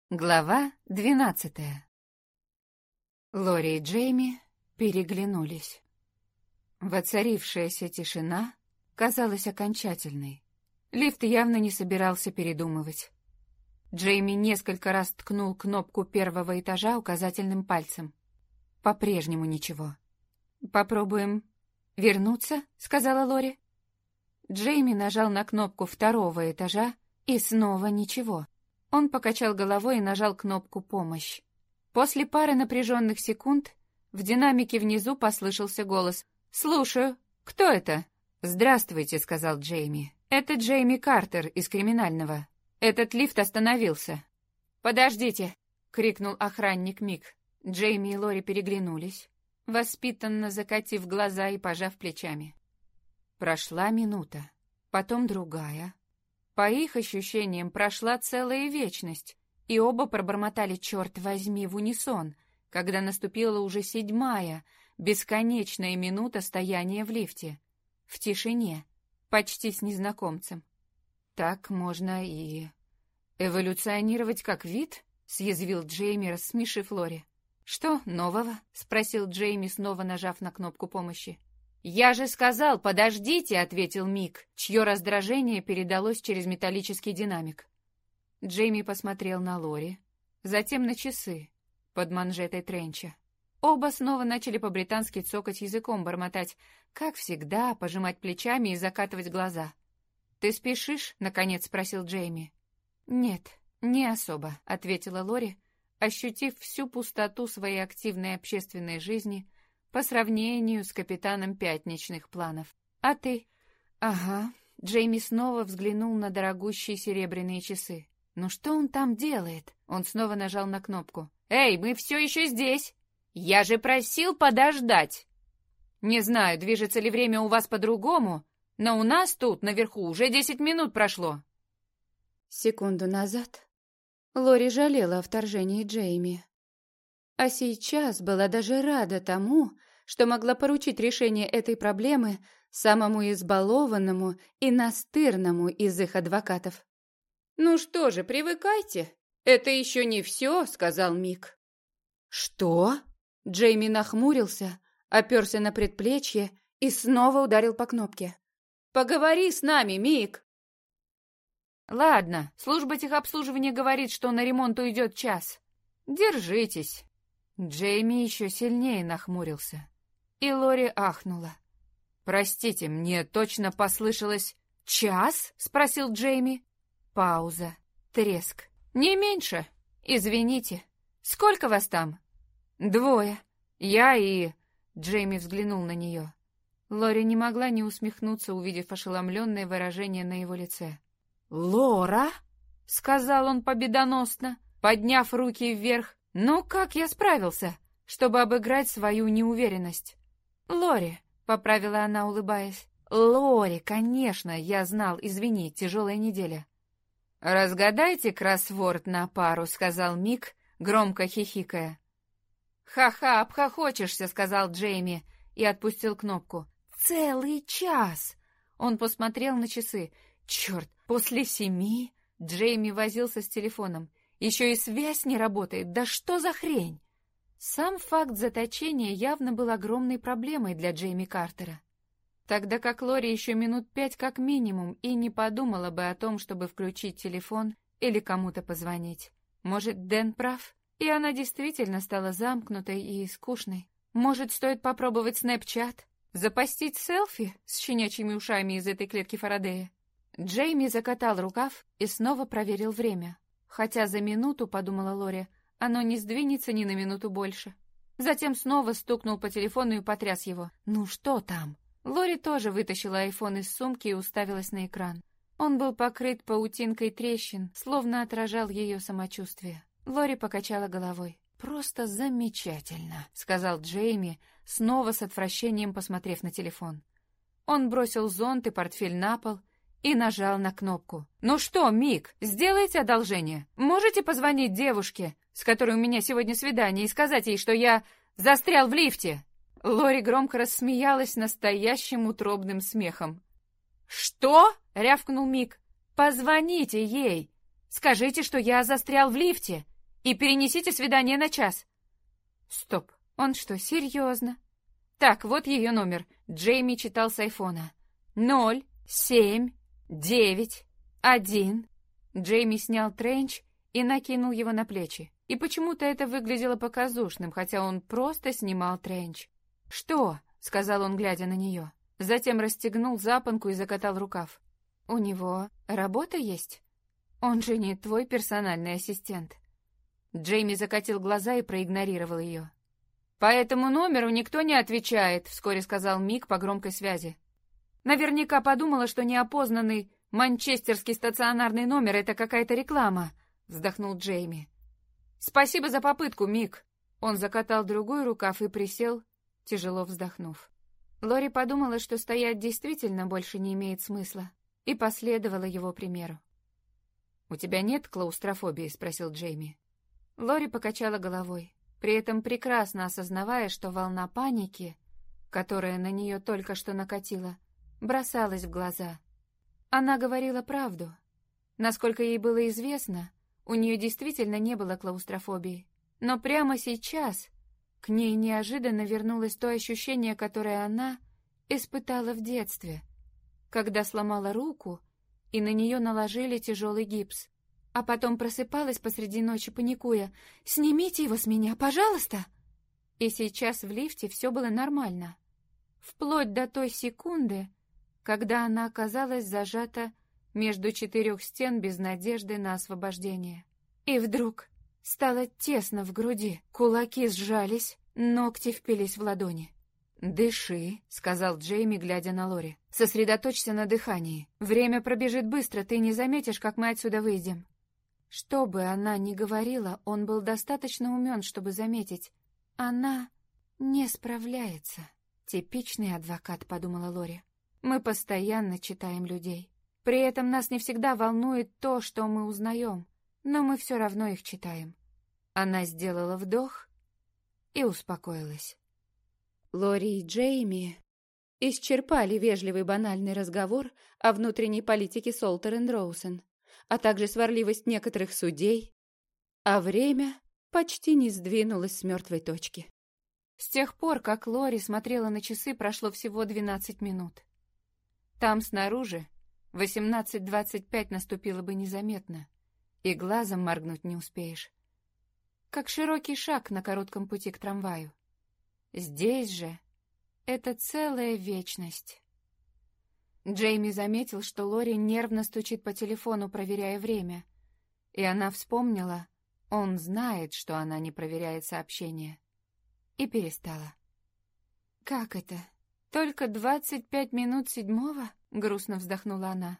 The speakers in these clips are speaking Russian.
Глава 12. Лори и Джейми переглянулись. Воцарившаяся тишина казалась окончательной. Лифт явно не собирался передумывать. Джейми несколько раз ткнул кнопку первого этажа указательным пальцем. По-прежнему ничего. «Попробуем вернуться», — сказала Лори. Джейми нажал на кнопку второго этажа, и снова ничего. Он покачал головой и нажал кнопку «Помощь». После пары напряженных секунд в динамике внизу послышался голос. «Слушаю. Кто это?» «Здравствуйте», — сказал Джейми. «Это Джейми Картер из криминального. Этот лифт остановился». «Подождите!» — крикнул охранник Мик. Джейми и Лори переглянулись, воспитанно закатив глаза и пожав плечами. Прошла минута, потом другая. По их ощущениям, прошла целая вечность, и оба пробормотали «черт возьми» в унисон, когда наступила уже 7-я, бесконечная минута стояния в лифте. В тишине, почти с незнакомцем. «Так можно и эволюционировать как вид?» — съязвил Джейми, рассмешив Лори. «Что нового?» — спросил Джейми, снова нажав на кнопку помощи. «Я же сказал, подождите!» — ответил Мик, чье раздражение передалось через металлический динамик. Джейми посмотрел на Лори, затем на часы под манжетой тренча. Оба снова начали по-британски цокать языком, бормотать, как всегда, пожимать плечами и закатывать глаза. «Ты спешишь?» — наконец спросил Джейми. «Нет, не особо», — ответила Лори, ощутив всю пустоту своей активной общественной жизни по сравнению с капитаном пятничных планов. «А ты?» «Ага». Джейми снова взглянул на дорогущие серебряные часы. «Ну что он там делает?» Он снова нажал на кнопку. «Эй, мы все еще здесь! Я же просил подождать!» «Не знаю, движется ли время у вас по-другому, но у нас тут, наверху, уже 10 минут прошло». Секунду назад Лори жалела о вторжении Джейми. А сейчас была даже рада тому, что могла поручить решение этой проблемы самому избалованному и настырному из их адвокатов. «Ну что же, привыкайте. Это еще не все», — сказал Мик. «Что?» Джейми нахмурился, оперся на предплечье и снова ударил по кнопке. «Поговори с нами, Мик!» «Ладно, служба техобслуживания говорит, что на ремонт уйдет час. Держитесь». Джейми еще сильнее нахмурился. И Лори ахнула. «Простите, мне точно послышалось...» «Час?» — спросил Джейми. Пауза. Треск. «Не меньше. Извините. Сколько вас там?» «2. Я и...» Джейми взглянул на нее. Лори не могла не усмехнуться, увидев ошеломленное выражение на его лице. «Лора?» — сказал он победоносно, подняв руки вверх. «Ну, как я справился, чтобы обыграть свою неуверенность?» «Лори», — поправила она, улыбаясь. «Лори, конечно, я знал, извини, тяжелая неделя». «Разгадайте кроссворд на пару», — сказал Мик, громко хихикая. «Ха-ха, обхохочешься», — сказал Джейми и отпустил кнопку. «Целый час!» Он посмотрел на часы. «Черт, после 7?» Джейми возился с телефоном. «Еще и связь не работает, да что за хрень?» Сам факт заточения явно был огромной проблемой для Джейми Картера. Тогда как Лори еще минут 5 как минимум и не подумала бы о том, чтобы включить телефон или кому-то позвонить. Может, Дэн прав, и она действительно стала замкнутой и скучной. Может, стоит попробовать Snapchat, запостить селфи с щенячьими ушами из этой клетки Фарадея? Джейми закатал рукав и снова проверил время. Хотя за минуту, подумала Лори, оно не сдвинется ни на минуту больше. Затем снова стукнул по телефону и потряс его. «Ну что там?» Лори тоже вытащила айфон из сумки и уставилась на экран. Он был покрыт паутинкой трещин, словно отражал ее самочувствие. Лори покачала головой. «Просто замечательно», — сказал Джейми, снова с отвращением посмотрев на телефон. Он бросил зонт и портфель на пол и нажал на кнопку. «Ну что, Мик, сделайте одолжение. Можете позвонить девушке, с которой у меня сегодня свидание, и сказать ей, что я застрял в лифте?» Лори громко рассмеялась настоящим утробным смехом. «Что?» — рявкнул Мик. «Позвоните ей! Скажите, что я застрял в лифте, И перенесите свидание на час. Стоп, он что, серьезно? Так, вот ее номер. Джейми читал с айфона. 07911. Джейми снял тренч и накинул его на плечи. И почему-то это выглядело показушным, хотя он просто снимал тренч. «Что?» — сказал он, глядя на нее. Затем расстегнул запонку и закатал рукав. «У него работа есть? Он же не твой персональный ассистент». Джейми закатил глаза и проигнорировал ее. «По этому номеру никто не отвечает», — вскоре сказал Мик по громкой связи. «Наверняка подумала, что неопознанный манчестерский стационарный номер — это какая-то реклама», — вздохнул Джейми. «Спасибо за попытку, Мик». Он закатал другой рукав и присел, тяжело вздохнув. Лори подумала, что стоять действительно больше не имеет смысла, и последовала его примеру. «У тебя нет клаустрофобии?» — спросил Джейми. Лори покачала головой, при этом прекрасно осознавая, что волна паники, которая на нее только что накатила, бросалась в глаза. Она говорила правду. Насколько ей было известно, у нее действительно не было клаустрофобии. Но прямо сейчас к ней неожиданно вернулось то ощущение, которое она испытала в детстве, когда сломала руку, и на нее наложили тяжелый гипс. А потом просыпалась посреди ночи, паникуя: «Снимите его с меня, пожалуйста!» И сейчас в лифте все было нормально. Вплоть до той секунды, когда она оказалась зажата между 4 стен без надежды на освобождение. И вдруг стало тесно в груди, кулаки сжались, ногти впились в ладони. «Дыши», — сказал Джейми, глядя на Лори. «Сосредоточься на дыхании. Время пробежит быстро, ты не заметишь, как мы отсюда выйдем». Что бы она ни говорила, он был достаточно умен, чтобы заметить. Она не справляется. «Типичный адвокат», — подумала Лори. «Мы постоянно читаем людей. При этом нас не всегда волнует то, что мы узнаем, но мы все равно их читаем». Она сделала вдох и успокоилась. Лори и Джейми исчерпали вежливый банальный разговор о внутренней политике Солтер энд Роусон, а также сварливость некоторых судей, а время почти не сдвинулось с мертвой точки. С тех пор, как Лори смотрела на часы, прошло всего 12 минут. Там снаружи 18:25 наступило бы незаметно, и глазом моргнуть не успеешь. Как широкий шаг на коротком пути к трамваю. Здесь же это целая вечность. Джейми заметил, что Лори нервно стучит по телефону, проверяя время, и она вспомнила, он знает, что она не проверяет сообщения, и перестала. «Как это? Только 25 минут 7-го?» — грустно вздохнула она.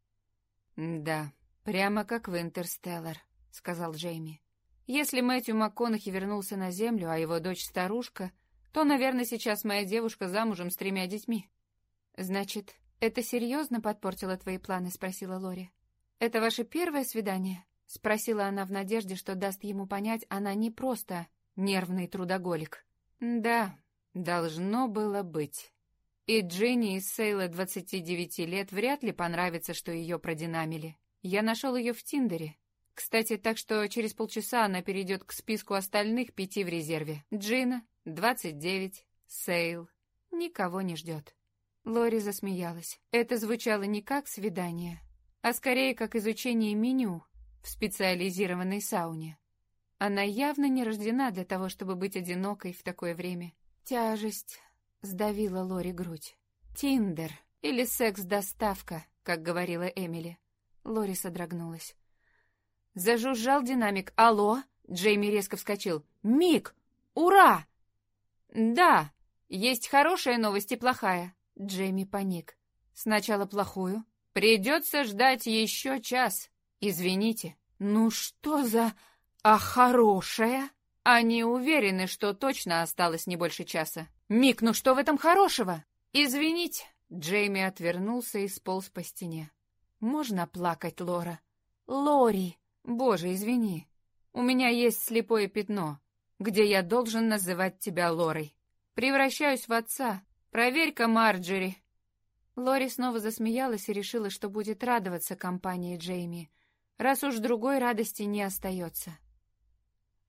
«Да, прямо как в «Интерстеллар», — сказал Джейми. «Если Мэтью МакКонахи вернулся на Землю, а его дочь старушка, то, наверное, сейчас моя девушка замужем с 3 детьми». «Значит, это серьезно подпортило твои планы?» — спросила Лори. «Это ваше первое свидание?» — спросила она в надежде, что даст ему понять, она не просто нервный трудоголик. «Да, должно было быть. И Дженни из Сейла 29 лет вряд ли понравится, что ее продинамили. Я нашел ее в Тиндере. Кстати, так что через полчаса она перейдет к списку остальных 5 в резерве. Джина, 29, Сейл. Никого не ждет». Лори засмеялась. Это звучало не как свидание, а скорее как изучение меню в специализированной сауне. Она явно не рождена для того, чтобы быть одинокой в такое время. Тяжесть сдавила Лори грудь. «Тиндер» или «секс-доставка», как говорила Эмили. Лори содрогнулась. Зажужжал динамик. «Алло?» Джейми резко вскочил. «Мик! Ура!» «Да, есть хорошая новость и плохая». Джейми паник. «Сначала плохую. Придется ждать еще час. Извините». «Ну что за... А хорошая?» «Они уверены, что точно осталось не больше часа». «Мик, ну что в этом хорошего?» «Извините». Джейми отвернулся и сполз по стене. «Можно плакать, Лора?» «Лори!» «Боже, извини. У меня есть слепое пятно, где я должен называть тебя Лорой. Превращаюсь в отца. Проверь-ка Марджери». Лори снова засмеялась и решила, что будет радоваться компании Джейми, раз уж другой радости не остается.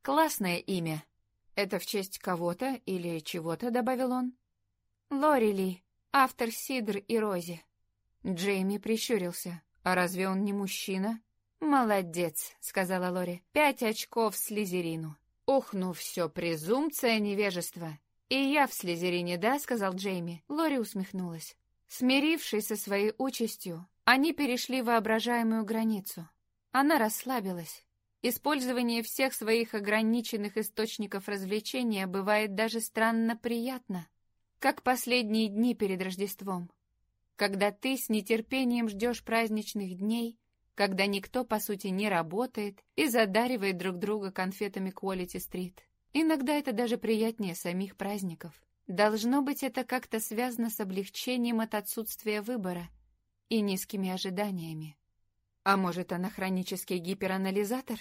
«Классное имя. Это в честь кого-то или чего-то?» — добавил он. «Лори Ли, автор «Сидр и Рози». Джейми прищурился. «А разве он не мужчина?» «Молодец», — сказала Лори. 5 очков Слизерину. «Ух, ну все, презумпция невежества. И я в Слизерине, да?» — сказал Джейми. Лори усмехнулась. Смирившись со своей участью, они перешли воображаемую границу. Она расслабилась. Использование всех своих ограниченных источников развлечения бывает даже странно приятно, как последние дни перед Рождеством, когда ты с нетерпением ждешь праздничных дней, когда никто, по сути, не работает и задаривает друг друга конфетами Quality Street. Иногда это даже приятнее самих праздников. Должно быть, это как-то связано с облегчением от отсутствия выбора и низкими ожиданиями. А может, она хронический гиперанализатор?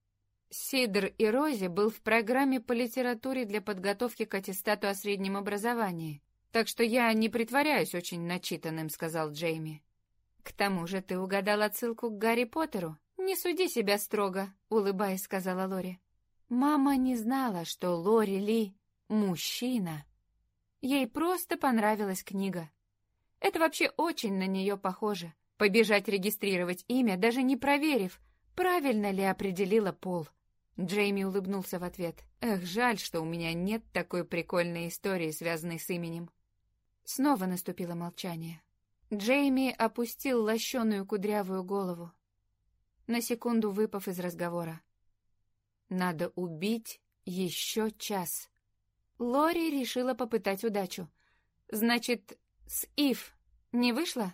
«Сидр и Рози» был в программе по литературе для подготовки к аттестату о среднем образовании. «Так что я не притворяюсь очень начитанным», — сказал Джейми. «К тому же ты угадал отсылку к Гарри Поттеру. Не суди себя строго», — улыбаясь, сказала Лори. Мама не знала, что Лори Ли — мужчина. Ей просто понравилась книга. Это вообще очень на нее похоже. Побежать регистрировать имя, даже не проверив, правильно ли определила пол. Джейми улыбнулся в ответ. «Эх, жаль, что у меня нет такой прикольной истории, связанной с именем». Снова наступило молчание. Джейми опустил лощеную кудрявую голову, на секунду выпав из разговора. «Надо убить еще час». Лори решила попытать удачу. «Значит, с Ив не вышло?»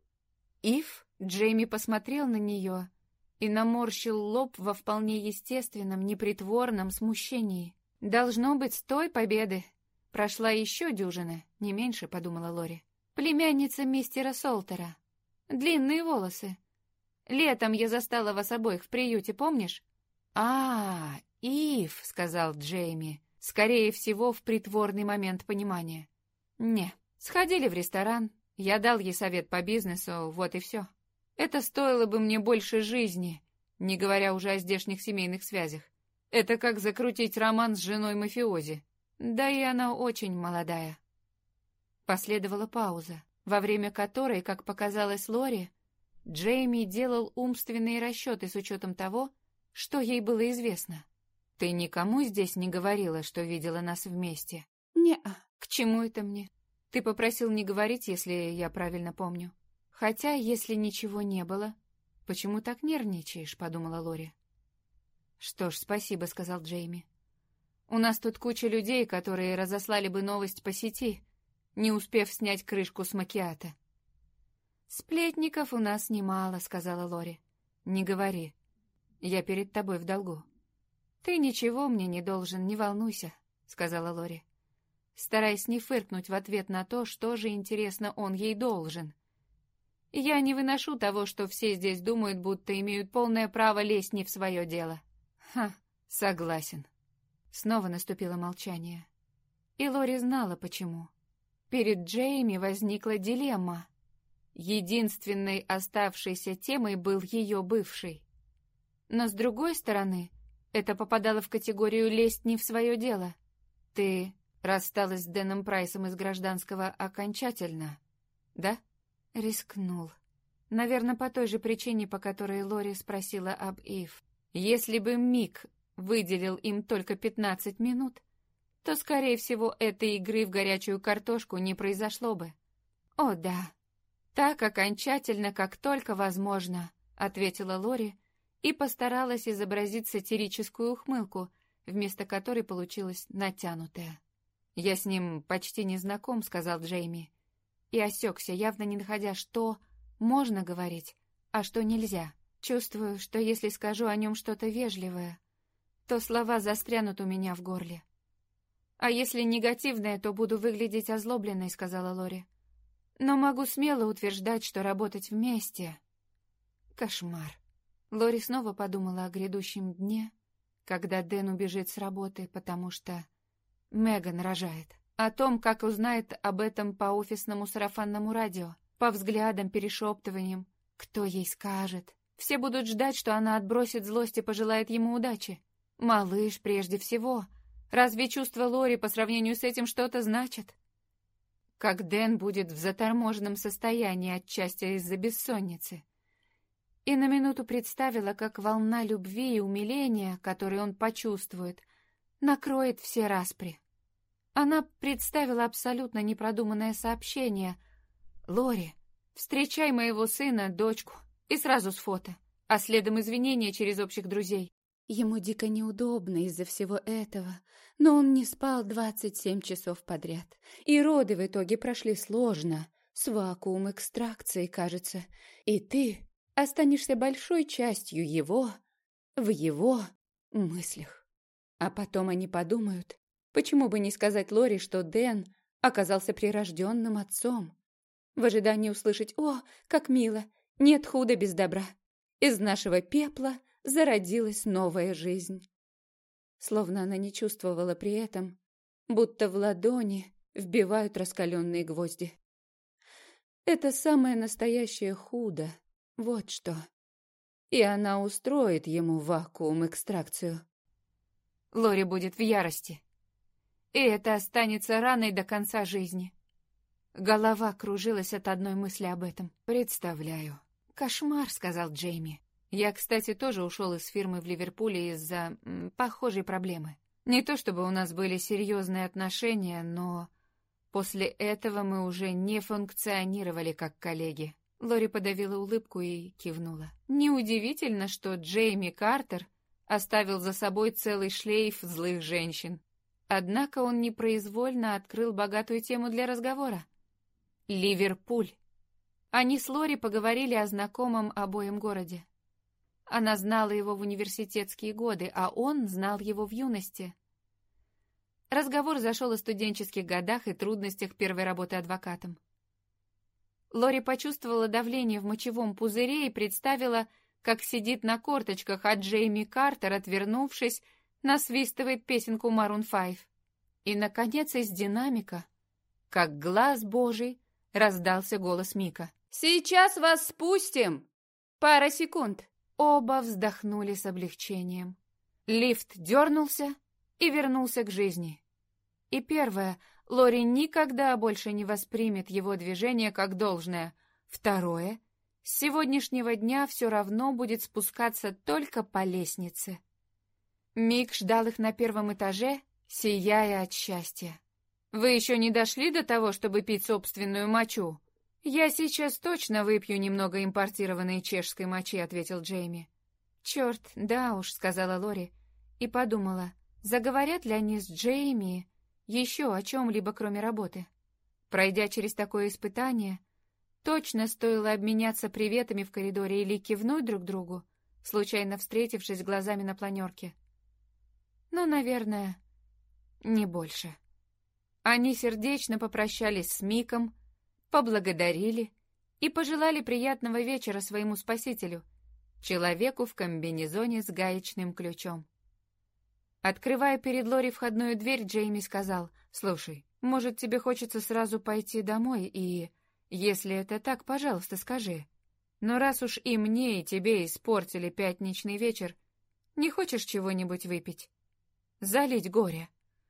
«Ив?» Джейми посмотрел на нее и наморщил лоб во вполне естественном, непритворном смущении. «Должно быть, с той победы прошла еще дюжина, не меньше», — подумала Лори. «Племянница мистера Солтера. Длинные волосы. Летом я застала вас обоих в приюте, помнишь?» Ив», — сказал Джейми, скорее всего, в притворный момент понимания. «Не, сходили в ресторан, я дал ей совет по бизнесу, вот и все. Это стоило бы мне больше жизни, не говоря уже о здешних семейных связях. Это как закрутить роман с женой мафиози. Да и она очень молодая». Последовала пауза, во время которой, как показалось Лори, Джейми делал умственные расчеты с учетом того, что ей было известно. «Ты никому здесь не говорила, что видела нас вместе?» «Не-а, к чему это мне? Ты попросил не говорить, если я правильно помню. Хотя, если ничего не было, почему так нервничаешь?» — подумала Лори. «Что ж, спасибо», — сказал Джейми. «У нас тут куча людей, которые разослали бы новость по сети, не успев снять крышку с макиато». «Сплетников у нас немало», — сказала Лори. «Не говори. Я перед тобой в долгу». «Ты ничего мне не должен, не волнуйся», — сказала Лори, стараясь не фыркнуть в ответ на то, что же, интересно, он ей должен. «Я не выношу того, что все здесь думают, будто имеют полное право лезть не в свое дело». «Ха, согласен». Снова наступило молчание. И Лори знала, почему. Перед Джейми возникла дилемма. Единственной оставшейся темой был ее бывший. Но с другой стороны, это попадало в категорию «лезть не в свое дело». «Ты рассталась с Дэном Прайсом из гражданского окончательно, да?» Рискнул. Наверное, по той же причине, по которой Лори спросила об Ив. Если бы Мик выделил им только 15 минут, то, скорее всего, этой игры в горячую картошку не произошло бы. «О, да, так окончательно, как только возможно», — ответила Лори и постаралась изобразить сатирическую ухмылку, вместо которой получилась натянутая. «Я с ним почти не знаком», — сказал Джейми, и осекся, явно не находя, что можно говорить, а что нельзя. Чувствую, что если скажу о нем что-то вежливое, то слова застрянут у меня в горле. «А если негативное, то буду выглядеть озлобленной», — сказала Лори. «Но могу смело утверждать, что работать вместе — кошмар». Лори снова подумала о грядущем дне, когда Дэн убежит с работы, потому что Меган рожает. О том, как узнает об этом по офисному сарафанному радио, по взглядам, перешептываниям, кто ей скажет. Все будут ждать, что она отбросит злость и пожелает ему удачи. Малыш прежде всего. Разве чувства Лори по сравнению с этим что-то значат? Как Дэн будет в заторможенном состоянии отчасти из-за бессонницы. И на минуту представила, как волна любви и умиления, которую он почувствует, накроет все распри. Она представила абсолютно непродуманное сообщение: «Лори, встречай моего сына, дочку», и сразу с фото, а следом извинения через общих друзей. Ему дико неудобно из-за всего этого, но он не спал 27 часов подряд, и роды в итоге прошли сложно, с вакуум-экстракцией, кажется, и ты останешься большой частью его, в его мыслях. А потом они подумают, почему бы не сказать Лори, что Дэн оказался прирожденным отцом, в ожидании услышать: «О, как мило, нет худа без добра, из нашего пепла зародилась новая жизнь». Словно она не чувствовала при этом, будто в ладони вбивают раскаленные гвозди. Это самое настоящее худо, вот что. И она устроит ему вакуум-экстракцию. Лори будет в ярости. И это останется раной до конца жизни. Голова кружилась от одной мысли об этом. «Представляю. Кошмар», — сказал Джейми. «Я, кстати, тоже ушел из фирмы в Ливерпуле из-за похожей проблемы. Не то чтобы у нас были серьезные отношения, но после этого мы уже не функционировали как коллеги». Лори подавила улыбку и кивнула. Неудивительно, что Джейми Картер оставил за собой целый шлейф злых женщин. Однако он непроизвольно открыл богатую тему для разговора. Ливерпуль. Они с Лори поговорили о знакомом обоим городе. Она знала его в университетские годы, а он знал его в юности. Разговор зашел о студенческих годах и трудностях первой работы адвокатом. Лори почувствовала давление в мочевом пузыре и представила, как сидит на корточках, а Джейми Картер, отвернувшись, насвистывает песенку Maroon 5. И, наконец, из динамика, как глаз Божий, раздался голос Мика. «Сейчас вас спустим! Пара секунд!» Оба вздохнули с облегчением. Лифт дернулся и вернулся к жизни. И первое, Лори никогда больше не воспримет его движение как должное. Второе, с сегодняшнего дня все равно будет спускаться только по лестнице. Мик ждал их на первом этаже, сияя от счастья. «Вы еще не дошли до того, чтобы пить собственную мочу?» «Я сейчас точно выпью немного импортированной чешской мочи», — ответил Джейми. «Черт, да уж», — сказала Лори, и подумала, заговорят ли они с Джейми еще о чем-либо, кроме работы. Пройдя через такое испытание, точно стоило обменяться приветами в коридоре или кивнуть друг другу, случайно встретившись глазами на планерке. Но, наверное, не больше. Они сердечно попрощались с Миком, поблагодарили и пожелали приятного вечера своему спасителю, человеку в комбинезоне с гаечным ключом. Открывая перед Лори входную дверь, Джейми сказал: «Слушай, может, тебе хочется сразу пойти домой и... Если это так, пожалуйста, скажи. Но раз уж и мне, и тебе испортили пятничный вечер, не хочешь чего-нибудь выпить? Залить горе?»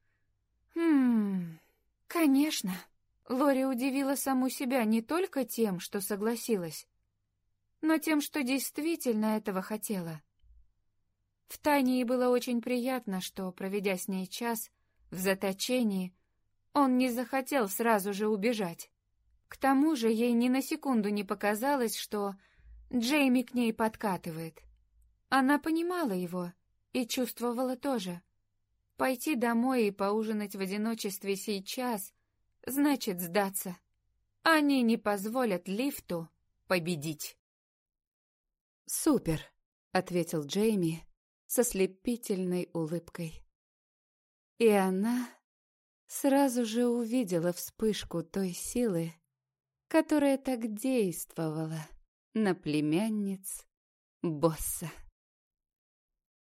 Конечно. Лори удивила саму себя не только тем, что согласилась, но тем, что действительно этого хотела. Втайне ей было очень приятно, что, проведя с ней час в заточении, он не захотел сразу же убежать. К тому же ей ни на секунду не показалось, что Джейми к ней подкатывает. Она понимала его и чувствовала тоже. Пойти домой и поужинать в одиночестве сейчас значит сдаться. Они не позволят лифту победить. «Супер», — ответил Джейми со слепительной улыбкой. И она сразу же увидела вспышку той силы, которая так действовала на племянниц босса.